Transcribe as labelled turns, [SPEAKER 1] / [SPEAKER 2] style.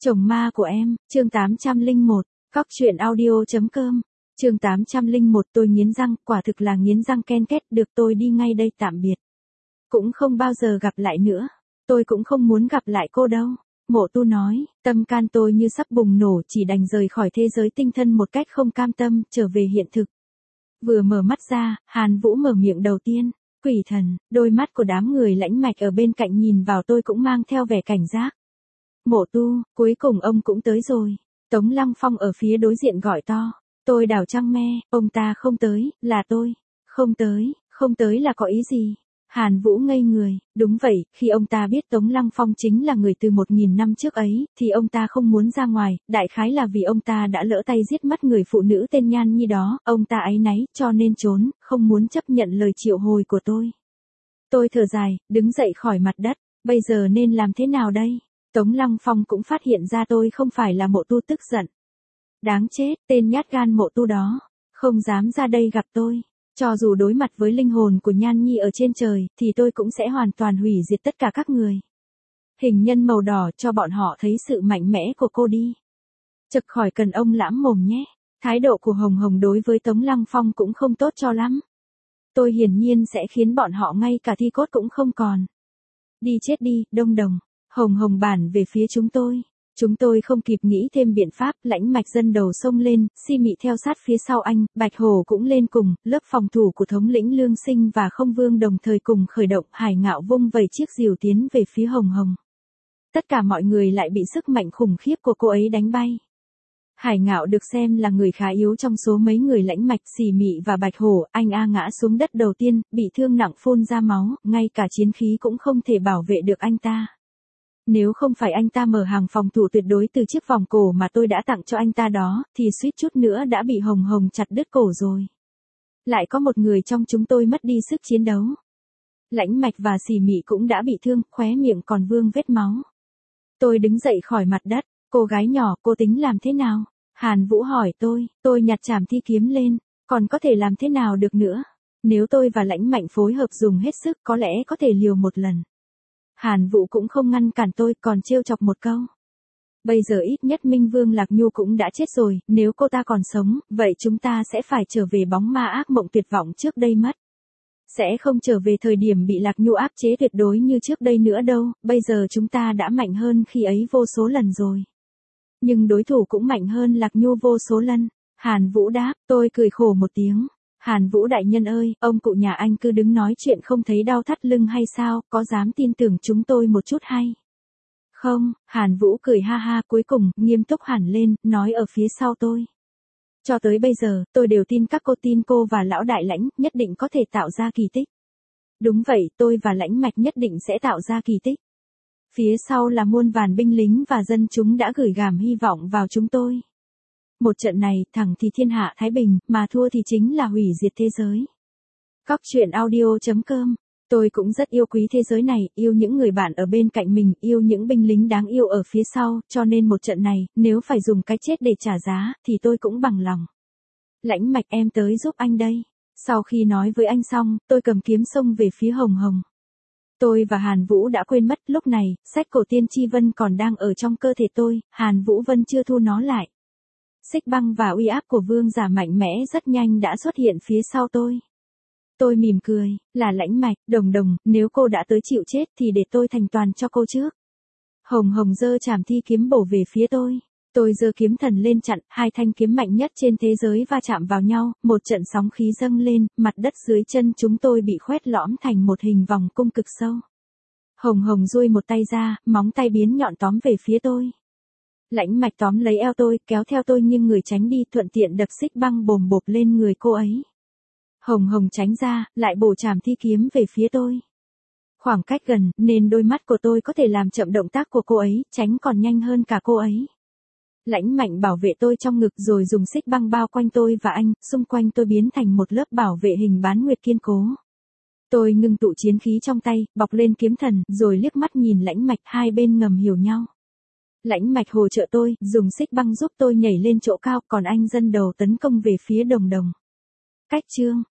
[SPEAKER 1] Chồng ma của em, chương 801, Cóc truyện audio.com, chương 801 tôi nghiến răng, quả thực là nghiến răng ken két, được tôi đi ngay đây tạm biệt. Cũng không bao giờ gặp lại nữa, tôi cũng không muốn gặp lại cô đâu. Mộ Tu nói, tâm can tôi như sắp bùng nổ, chỉ đành rời khỏi thế giới tinh thân một cách không cam tâm, trở về hiện thực. Vừa mở mắt ra, Hàn Vũ mở miệng đầu tiên, quỷ thần, đôi mắt của đám người lãnh mạch ở bên cạnh nhìn vào tôi cũng mang theo vẻ cảnh giác. Mộ Tu, cuối cùng ông cũng tới rồi. Tống Lăng Phong ở phía đối diện gọi to. Tôi đảo trăng me, ông ta không tới, là tôi. Không tới là có ý gì? Hàn Vũ ngây người, đúng vậy, khi ông ta biết Tống Lăng Phong chính là người từ 1000 năm trước ấy, thì ông ta không muốn ra ngoài, đại khái là vì ông ta đã lỡ tay giết mất người phụ nữ tên Nhan Nhi đó, ông ta áy náy, cho nên trốn, không muốn chấp nhận lời triệu hồi của tôi. Tôi thở dài, đứng dậy khỏi mặt đất, bây giờ nên làm thế nào đây? Tống Lăng Phong cũng phát hiện ra tôi không phải là Mộ Tu, tức giận. Đáng chết, tên nhát gan Mộ Tu đó, không dám ra đây gặp tôi. Cho dù đối mặt với linh hồn của Nhan Nhi ở trên trời, thì tôi cũng sẽ hoàn toàn hủy diệt tất cả các người. Hình nhân màu đỏ cho bọn họ thấy sự mạnh mẽ của cô đi. Chực khỏi cần ông lãm mồm nhé. Thái độ của Hồng Hồng đối với Tống Lăng Phong cũng không tốt cho lắm. Tôi hiển nhiên sẽ khiến bọn họ ngay cả thi cốt cũng không còn. Đi chết đi, Đông Đồng. Hồng Hồng bản về phía chúng tôi. Chúng tôi không kịp nghĩ thêm biện pháp, lãnh mạch dân đầu xông lên, Si Mị theo sát phía sau anh, Bạch Hổ cũng lên cùng, lớp phòng thủ của thống lĩnh Lương Sinh và Không Vương đồng thời cùng khởi động, Hải Ngạo vung vẩy chiếc rìu tiến về phía Hồng Hồng. Tất cả mọi người lại bị sức mạnh khủng khiếp của cô ấy đánh bay. Hải Ngạo được xem là người khá yếu trong số mấy người lãnh mạch, Si Mị và Bạch Hổ, anh ngã xuống đất đầu tiên, bị thương nặng phun ra máu, ngay cả chiến khí cũng không thể bảo vệ được anh ta. Nếu không phải anh ta mở hàng phòng thủ tuyệt đối từ chiếc vòng cổ mà tôi đã tặng cho anh ta đó, thì suýt chút nữa đã bị Hồng Hồng chặt đứt cổ rồi. Lại có một người trong chúng tôi mất đi sức chiến đấu. Lãnh mạch và Si Mị cũng đã bị thương, khóe miệng còn vương vết máu. Tôi đứng dậy khỏi mặt đất, cô gái nhỏ, cô tính làm thế nào? Hàn Vũ hỏi tôi nhặt trảm thi kiếm lên, còn có thể làm thế nào được nữa? Nếu tôi và lãnh mạnh phối hợp dùng hết sức có lẽ có thể liều một lần. Hàn Vũ cũng không ngăn cản tôi, còn trêu chọc một câu. Bây giờ ít nhất Minh Vương Lạc Nhu cũng đã chết rồi, nếu cô ta còn sống, vậy chúng ta sẽ phải trở về bóng ma ác mộng tuyệt vọng trước đây mất. Sẽ không trở về thời điểm bị Lạc Nhu áp chế tuyệt đối như trước đây nữa đâu, bây giờ chúng ta đã mạnh hơn khi ấy vô số lần rồi. Nhưng đối thủ cũng mạnh hơn Lạc Nhu vô số lần. Hàn Vũ đáp, tôi cười khổ một tiếng. Hàn Vũ đại nhân ơi, ông cụ nhà anh cứ đứng nói chuyện không thấy đau thắt lưng hay sao, có dám tin tưởng chúng tôi một chút hay? Không, Hàn Vũ cười ha ha, cuối cùng, nghiêm túc hẳn lên, nói ở phía sau tôi. Cho tới bây giờ, tôi đều tin các cô, tin cô và lão đại lãnh, nhất định có thể tạo ra kỳ tích. Đúng vậy, tôi và lãnh mạch nhất định sẽ tạo ra kỳ tích. Phía sau là muôn vàn binh lính và dân chúng đã gửi gắm hy vọng vào chúng tôi. Một trận này, thắng thì thiên hạ thái bình, mà thua thì chính là hủy diệt thế giới. Cóc truyện audio.com. Tôi cũng rất yêu quý thế giới này, yêu những người bạn ở bên cạnh mình, yêu những binh lính đáng yêu ở phía sau, cho nên một trận này, nếu phải dùng cái chết để trả giá, thì tôi cũng bằng lòng. Lãnh mạch, em tới giúp anh đây. Sau khi nói với anh xong, tôi cầm kiếm xông về phía Hồng Hồng. Tôi và Hàn Vũ đã quên mất, lúc này, sách cổ tiên tri vân còn đang ở trong cơ thể tôi, Hàn Vũ Vân chưa thu nó lại. Xích băng và uy áp của vương giả mạnh mẽ rất nhanh đã xuất hiện phía sau tôi. Tôi mỉm cười, là lãnh mạch, Đồng Đồng, nếu cô đã tới chịu chết thì để tôi thành toàn cho cô trước. Hồng Hồng giơ trảm thi kiếm bổ về phía tôi. Tôi giơ kiếm thần lên chặn, hai thanh kiếm mạnh nhất trên thế giới va chạm vào nhau, một trận sóng khí dâng lên, mặt đất dưới chân chúng tôi bị khoét lõm thành một hình vòng cung cực sâu. Hồng Hồng duỗi một tay ra, móng tay biến nhọn tóm về phía tôi. Lãnh mạch tóm lấy eo tôi, kéo theo tôi nghiêng người tránh đi, thuận tiện đập xích băng bồm bộp lên người cô ấy. Hồng Hồng tránh ra, lại bổ trảm thi kiếm về phía tôi. Khoảng cách gần, nên đôi mắt của tôi có thể làm chậm động tác của cô ấy, tránh còn nhanh hơn cả cô ấy. Lãnh mạnh bảo vệ tôi trong ngực rồi dùng xích băng bao quanh tôi và anh, xung quanh tôi biến thành một lớp bảo vệ hình bán nguyệt kiên cố. Tôi ngưng tụ chiến khí trong tay, bọc lên kiếm thần, rồi liếc mắt nhìn lãnh mạch, hai bên ngầm hiểu nhau. Lãnh mạch hỗ trợ tôi, dùng xích băng giúp tôi nhảy lên chỗ cao, còn anh dân đầu tấn công về phía Đồng Đồng. Cách chương